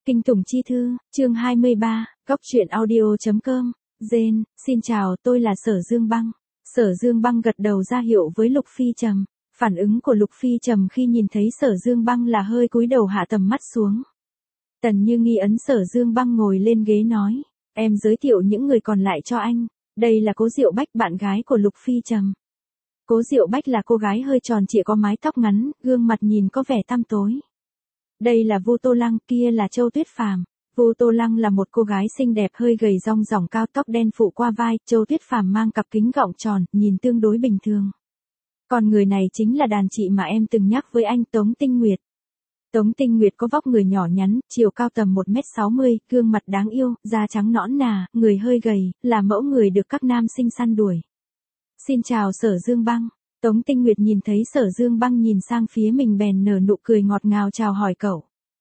Kinh Tủng Chi Thư, chương 23, Góc truyện audio.com, Gen, xin chào, tôi là Sở Dương Băng. Sở Dương Băng gật đầu ra hiệu với Lục Phi Trầm. Phản ứng của Lục Phi Trầm khi nhìn thấy Sở Dương Băng là hơi cúi đầu hạ tầm mắt xuống. Tần Như Nghi ấn Sở Dương Băng ngồi lên ghế nói, em giới thiệu những người còn lại cho anh. Đây là Cố Diệu Bách, bạn gái của Lục Phi Trầm. Cố Diệu Bách là cô gái hơi tròn trịa có mái tóc ngắn, gương mặt nhìn có vẻ tăm tối. Đây là Vu Tô Lăng, kia là Châu Tuyết Phàm. Vu Tô Lăng là một cô gái xinh đẹp hơi gầy rong ròng cao tóc đen phụ qua vai, Châu Tuyết Phàm mang cặp kính gọng tròn, nhìn tương đối bình thường. Còn người này chính là đàn chị mà em từng nhắc với anh, Tống Tinh Nguyệt. Tống Tinh Nguyệt có vóc người nhỏ nhắn, chiều cao tầm 1m60, gương mặt đáng yêu, da trắng nõn nà, người hơi gầy, là mẫu người được các nam sinh săn đuổi. Xin chào Sở Dương Băng. Tống Tinh Nguyệt nhìn thấy Sở Dương Băng nhìn sang phía mình bèn nở nụ cười ngọt ngào chào hỏi cậu.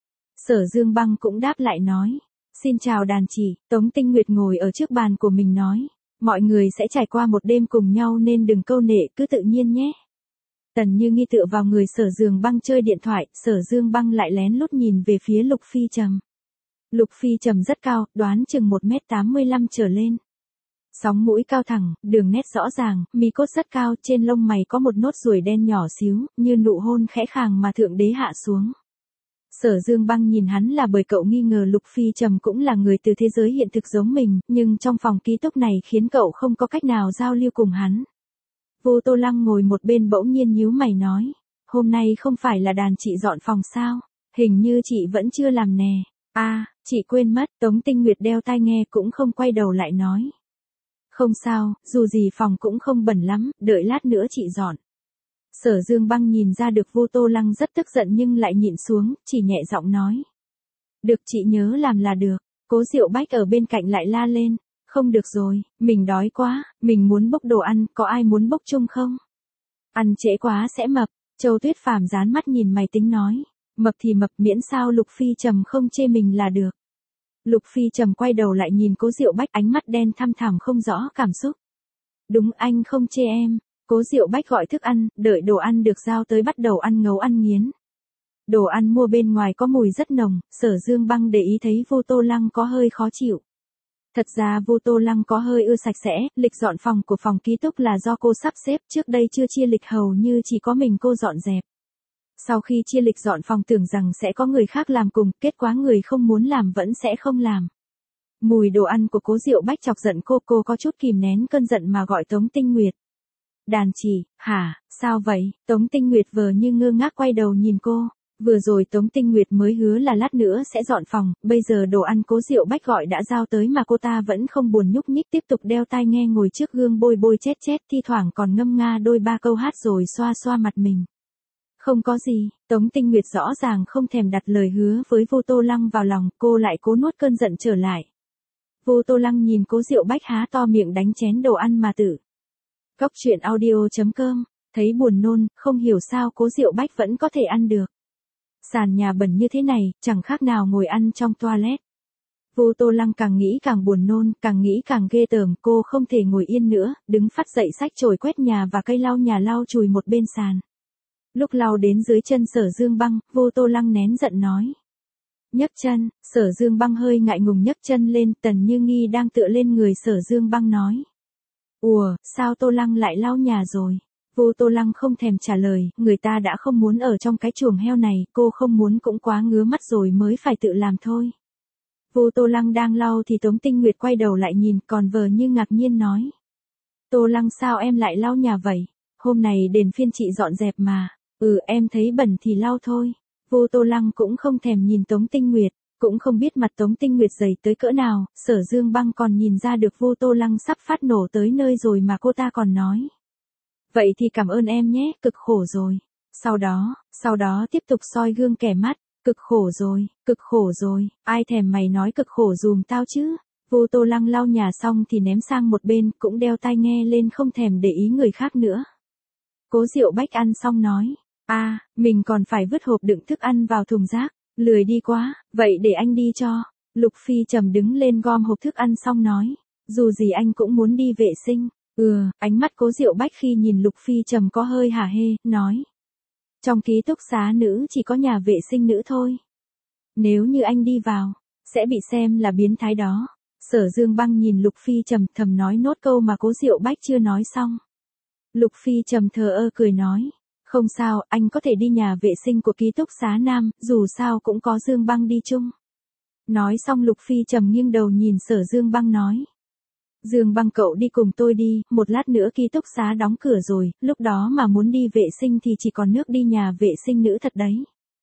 Sở Dương Băng cũng đáp lại nói, xin chào đàn chị. Tống Tinh Nguyệt ngồi ở trước bàn của mình nói, mọi người sẽ trải qua một đêm cùng nhau nên đừng câu nệ, cứ tự nhiên nhé. Tần Như Nghi tựa vào người Sở Dương Băng chơi điện thoại, Sở Dương Băng lại lén lút nhìn về phía Lục Phi Trầm. Lục Phi Trầm rất cao, đoán chừng 1m85 trở lên. Sóng mũi cao thẳng, đường nét rõ ràng, mi cốt rất cao, trên lông mày có một nốt ruồi đen nhỏ xíu, như nụ hôn khẽ khàng mà thượng đế hạ xuống. Sở Dương Băng nhìn hắn là bởi cậu nghi ngờ Lục Phi Trầm cũng là người từ thế giới hiện thực giống mình, nhưng trong phòng ký túc này khiến cậu không có cách nào giao lưu cùng hắn. Vu Tô Lăng ngồi một bên bỗng nhiên nhíu mày nói, hôm nay không phải là đàn chị dọn phòng sao, hình như chị vẫn chưa làm nè. Chị quên mất. Tống Tinh Nguyệt đeo tai nghe cũng không quay đầu lại nói. Không sao, dù gì phòng cũng không bẩn lắm, đợi lát nữa chị dọn. Sở Dương Băng nhìn ra được Vu Tô Lăng rất tức giận nhưng lại nhịn xuống, chỉ nhẹ giọng nói. Được, chị nhớ làm là được. Cố Diệu Bách ở bên cạnh lại la lên. Không được rồi, mình đói quá, mình muốn bốc đồ ăn, có ai muốn bốc chung không? Ăn trễ quá sẽ mập. Châu Tuyết Phàm dán mắt nhìn máy tính nói. Mập thì mập, miễn sao Lục Phi Trầm không chê mình là được. Lục Phi Trầm quay đầu lại nhìn Cố Diệu Bách, ánh mắt đen thăm thẳm không rõ cảm xúc. Đúng, anh không chê em. Cố Diệu Bách gọi thức ăn, đợi đồ ăn được giao tới bắt đầu ăn ngấu ăn nghiến. Đồ ăn mua bên ngoài có mùi rất nồng, Sở Dương Băng để ý thấy Vu Tô Lăng có hơi khó chịu. Thật ra Vu Tô Lăng có hơi ưa sạch sẽ, lịch dọn phòng của phòng ký túc là do cô sắp xếp, trước đây chưa chia lịch hầu như chỉ có mình cô dọn dẹp. Sau khi chia lịch dọn phòng tưởng rằng sẽ có người khác làm cùng, kết quả người không muốn làm vẫn sẽ không làm. Mùi đồ ăn của Cố Diệu Bách chọc giận cô có chút kìm nén cơn giận mà gọi Tống Tinh Nguyệt. Đàn chị, hả, sao vậy? Tống Tinh Nguyệt vờ như ngơ ngác quay đầu nhìn cô. Vừa rồi Tống Tinh Nguyệt mới hứa là lát nữa sẽ dọn phòng, bây giờ đồ ăn Cố Diệu Bách gọi đã giao tới mà cô ta vẫn không buồn nhúc nhích, tiếp tục đeo tai nghe ngồi trước gương bôi chét, thi thoảng còn ngâm nga đôi ba câu hát rồi xoa xoa mặt mình. Không có gì. Tống Tinh Nguyệt rõ ràng không thèm đặt lời hứa với Vu Tô Lăng vào lòng, cô lại cố nuốt cơn giận trở lại. Vu Tô Lăng nhìn Cố Diệu Bách há to miệng đánh chén đồ ăn mà tử. Góc truyện audio.com, thấy buồn nôn, không hiểu sao Cố Diệu Bách vẫn có thể ăn được. Sàn nhà bẩn như thế này, chẳng khác nào ngồi ăn trong toilet. Vu Tô Lăng càng nghĩ càng buồn nôn, càng nghĩ càng ghê tởm, cô không thể ngồi yên nữa, đứng phắt dậy xách chổi quét nhà và cây lau nhà lau chùi một bên sàn. Lúc lau đến dưới chân Sở Dương Băng, Vu Tô Lăng nén giận nói. Nhấc chân. Sở Dương Băng hơi ngại ngùng nhấc chân lên, Tần Như Nghi đang tựa lên người Sở Dương Băng nói. Ủa, sao Tô Lăng lại lau nhà rồi? Vu Tô Lăng không thèm trả lời, người ta đã không muốn ở trong cái chuồng heo này, cô không muốn cũng quá ngứa mắt rồi mới phải tự làm thôi. Vu Tô Lăng đang lau thì Tống Tinh Nguyệt quay đầu lại nhìn, còn vờ như ngạc nhiên nói. Tô Lăng sao em lại lau nhà vậy? Hôm này đến phiên chị dọn dẹp mà. Em thấy bẩn thì lau thôi. Vu Tô Lăng cũng không thèm nhìn Tống Tinh Nguyệt, cũng không biết mặt Tống Tinh Nguyệt dày tới cỡ nào, Sở Dương Băng còn nhìn ra được Vu Tô Lăng sắp phát nổ tới nơi rồi mà cô ta còn nói. Vậy thì cảm ơn em nhé, cực khổ rồi. Sau đó tiếp tục soi gương kẻ mắt, cực khổ rồi, ai thèm mày nói cực khổ dùm tao chứ. Vu Tô Lăng lau nhà xong thì ném sang một bên, cũng đeo tai nghe lên không thèm để ý người khác nữa. Cố Diệu Bách ăn xong nói. Mình còn phải vứt hộp đựng thức ăn vào thùng rác, lười đi quá, vậy để anh đi cho. Lục Phi Trầm đứng lên gom hộp thức ăn xong nói, dù gì anh cũng muốn đi vệ sinh. Ánh mắt Cố Diệu Bách khi nhìn Lục Phi Trầm có hơi hả hê, nói. Trong ký túc xá nữ chỉ có nhà vệ sinh nữ thôi. Nếu như anh đi vào, sẽ bị xem là biến thái đó. Sở Dương Băng nhìn Lục Phi Trầm thầm nói nốt câu mà Cố Diệu Bách chưa nói xong. Lục Phi Trầm thờ ơ cười nói. Không sao, anh có thể đi nhà vệ sinh của ký túc xá nam, dù sao cũng có Dương Băng đi chung. Nói xong Lục Phi Trầm nghiêng đầu nhìn Sở Dương Băng nói. Dương Băng cậu đi cùng tôi đi, một lát nữa ký túc xá đóng cửa rồi, lúc đó mà muốn đi vệ sinh thì chỉ còn nước đi nhà vệ sinh nữ thật đấy.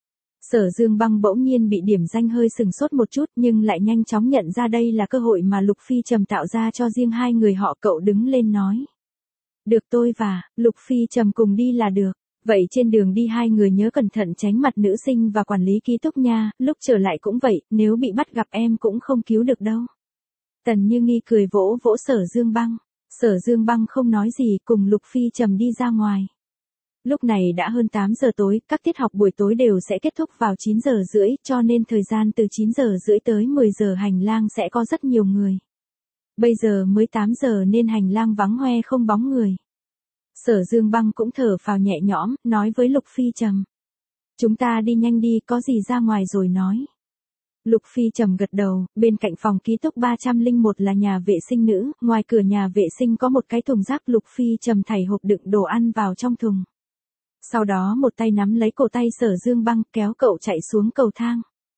Sở Dương Băng bỗng nhiên bị điểm danh hơi sừng sốt một chút nhưng lại nhanh chóng nhận ra đây là cơ hội mà Lục Phi Trầm tạo ra cho riêng hai người họ. Cậu đứng lên nói. Được, tôi và Lục Phi Trầm cùng đi là được. Vậy trên đường đi hai người nhớ cẩn thận tránh mặt nữ sinh và quản lý ký túc nha, lúc trở lại cũng vậy, nếu bị bắt gặp em cũng không cứu được đâu. Tần Như Nghi cười vỗ vỗ Sở Dương Băng. Sở Dương Băng không nói gì cùng Lục Phi Trầm đi ra ngoài. Lúc này đã hơn 8 giờ tối, các tiết học buổi tối đều sẽ kết thúc vào 9 giờ rưỡi, cho nên thời gian từ 9 giờ rưỡi tới 10 giờ hành lang sẽ có rất nhiều người. Bây giờ mới 8 giờ nên hành lang vắng hoe không bóng người. Sở Dương Băng cũng thở phào nhẹ nhõm, nói với Lục Phi Trầm. Chúng ta đi nhanh đi, có gì ra ngoài rồi nói. Lục Phi Trầm gật đầu, bên cạnh phòng ký túc 301 là nhà vệ sinh nữ, ngoài cửa nhà vệ sinh có một cái thùng rác. Lục Phi Trầm thảy hộp đựng đồ ăn vào trong thùng. Sau đó một tay nắm lấy cổ tay Sở Dương Băng kéo cậu chạy xuống cầu thang.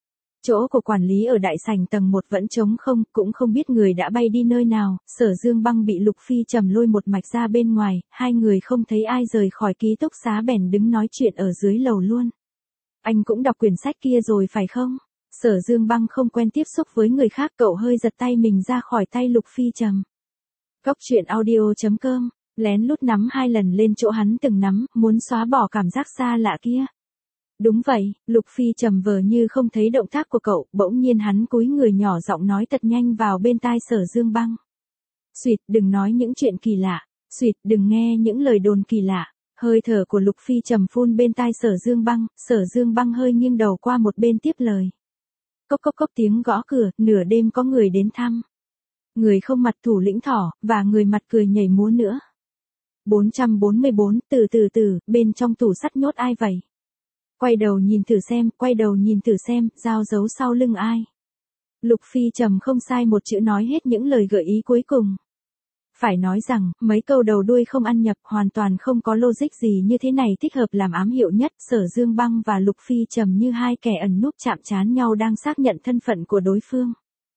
Chỗ của quản lý ở đại sảnh tầng 1 vẫn trống không, cũng không biết người đã bay đi nơi nào. Sở Dương Băng bị Lục Phi Trầm lôi một mạch ra bên ngoài, hai người không thấy ai rời khỏi ký túc xá bèn đứng nói chuyện ở dưới lầu luôn. Anh cũng đọc quyển sách kia rồi phải không? Sở Dương Băng không quen tiếp xúc với người khác, cậu hơi giật tay mình ra khỏi tay Lục Phi Trầm. Góc truyện audio.com, lén lút nắm 2 lần lên chỗ hắn từng nắm, muốn xóa bỏ cảm giác xa lạ kia. Đúng vậy, Lục Phi Trầm vờ như không thấy động tác của cậu, bỗng nhiên hắn cúi người nhỏ giọng nói thật nhanh vào bên tai Sở Dương Băng. Xuyệt, đừng nói những chuyện kỳ lạ, xuyệt, đừng nghe những lời đồn kỳ lạ. Hơi thở của Lục Phi Trầm phun bên tai Sở Dương Băng, Sở Dương Băng hơi nghiêng đầu qua một bên tiếp lời. Cốc cốc cốc tiếng gõ cửa, nửa đêm có người đến thăm. Người không mặt thủ lĩnh thỏ, và người mặt cười nhảy múa nữa. 444, từ, bên trong tủ sắt nhốt ai vậy? Quay đầu nhìn thử xem, dao giấu sau lưng ai? Lục Phi Trầm không sai một chữ nói hết những lời gợi ý cuối cùng. Phải nói rằng, mấy câu đầu đuôi không ăn nhập, hoàn toàn không có logic gì như thế này thích hợp làm ám hiệu nhất. Sở Dương Băng và Lục Phi Trầm như hai kẻ ẩn núp chạm trán nhau đang xác nhận thân phận của đối phương.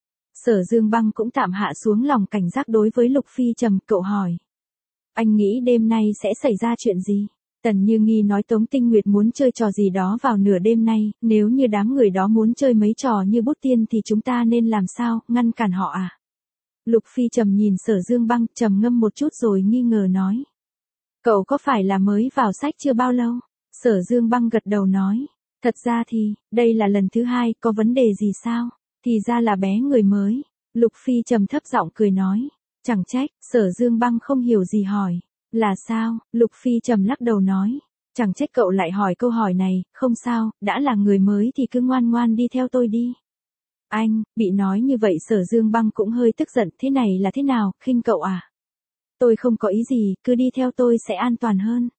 Sở Dương Băng cũng tạm hạ xuống lòng cảnh giác đối với Lục Phi Trầm, cậu hỏi. Anh nghĩ đêm nay sẽ xảy ra chuyện gì? Tần Như Nghi nói Tống Tinh Nguyệt muốn chơi trò gì đó vào nửa đêm nay, nếu như đám người đó muốn chơi mấy trò như bút tiên thì chúng ta nên làm sao, ngăn cản họ à? Lục Phi Trầm nhìn Sở Dương Băng, trầm ngâm một chút rồi nghi ngờ nói. Cậu có phải là mới vào sách chưa bao lâu? Sở Dương Băng gật đầu nói. Thật ra thì, đây là lần thứ 2, có vấn đề gì sao? Thì ra là bé người mới. Lục Phi Trầm thấp giọng cười nói. Chẳng trách, Sở Dương Băng không hiểu gì hỏi. Là sao? Lục Phi Trầm lắc đầu nói. Chẳng trách cậu lại hỏi câu hỏi này, không sao, đã là người mới thì cứ ngoan ngoan đi theo tôi đi. Anh, bị nói như vậy Sở Dương Băng cũng hơi tức giận, thế này là thế nào, khinh cậu à? Tôi không có ý gì, cứ đi theo tôi sẽ an toàn hơn.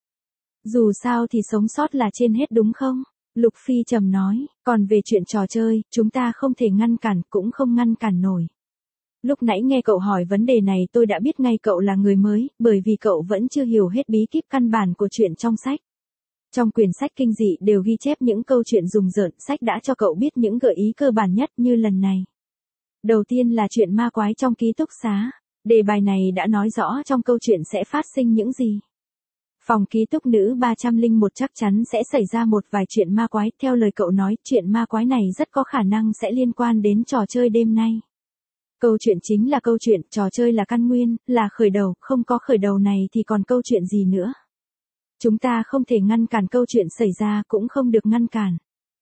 Dù sao thì sống sót là trên hết đúng không? Lục Phi Trầm nói, còn về chuyện trò chơi, chúng ta không thể ngăn cản, cũng không ngăn cản nổi. Lúc nãy nghe cậu hỏi vấn đề này tôi đã biết ngay cậu là người mới, bởi vì cậu vẫn chưa hiểu hết bí kíp căn bản của chuyện trong sách. Trong quyển sách kinh dị đều ghi chép những câu chuyện rùng rợn, sách đã cho cậu biết những gợi ý cơ bản nhất như lần này. Đầu tiên là chuyện ma quái trong ký túc xá. Đề bài này đã nói rõ trong câu chuyện sẽ phát sinh những gì. Phòng ký túc nữ 301 chắc chắn sẽ xảy ra một vài chuyện ma quái, theo lời cậu nói, chuyện ma quái này rất có khả năng sẽ liên quan đến trò chơi đêm nay. Câu chuyện chính là câu chuyện, trò chơi là căn nguyên, là khởi đầu, không có khởi đầu này thì còn câu chuyện gì nữa. Chúng ta không thể ngăn cản câu chuyện xảy ra, cũng không được ngăn cản.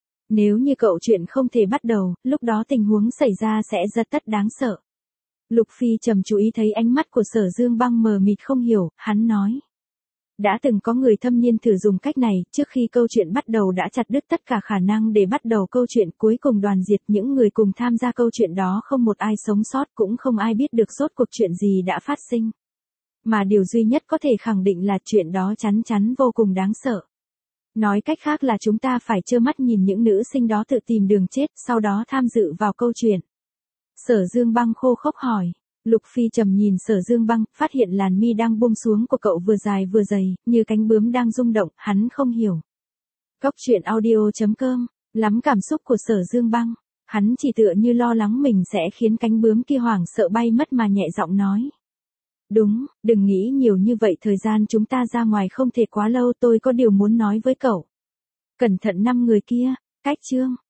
Nếu như câu chuyện không thể bắt đầu, lúc đó tình huống xảy ra sẽ rất tất đáng sợ. Lục Phi Trầm chú ý thấy ánh mắt của Sở Dương Băng mờ mịt không hiểu, hắn nói. Đã từng có người thâm niên thử dùng cách này, trước khi câu chuyện bắt đầu đã chặt đứt tất cả khả năng để bắt đầu câu chuyện, cuối cùng đoàn diệt những người cùng tham gia câu chuyện đó, không một ai sống sót, cũng không ai biết được rốt cuộc chuyện gì đã phát sinh. Mà điều duy nhất có thể khẳng định là chuyện đó chắn chắn vô cùng đáng sợ. Nói cách khác là chúng ta phải trơ mắt nhìn những nữ sinh đó tự tìm đường chết, sau đó tham dự vào câu chuyện. Sở Dương Băng khô khốc hỏi. Lục Phi Trầm nhìn Sở Dương Băng, phát hiện làn mi đang buông xuống của cậu vừa dài vừa dày, như cánh bướm đang rung động, hắn không hiểu. Góc truyện audio.com, lắm cảm xúc của Sở Dương Băng. Hắn chỉ tựa như lo lắng mình sẽ khiến cánh bướm kia hoảng sợ bay mất mà nhẹ giọng nói. Đúng, đừng nghĩ nhiều như vậy, thời gian chúng ta ra ngoài không thể quá lâu, tôi có điều muốn nói với cậu. Cẩn thận 5 người kia, cách chương.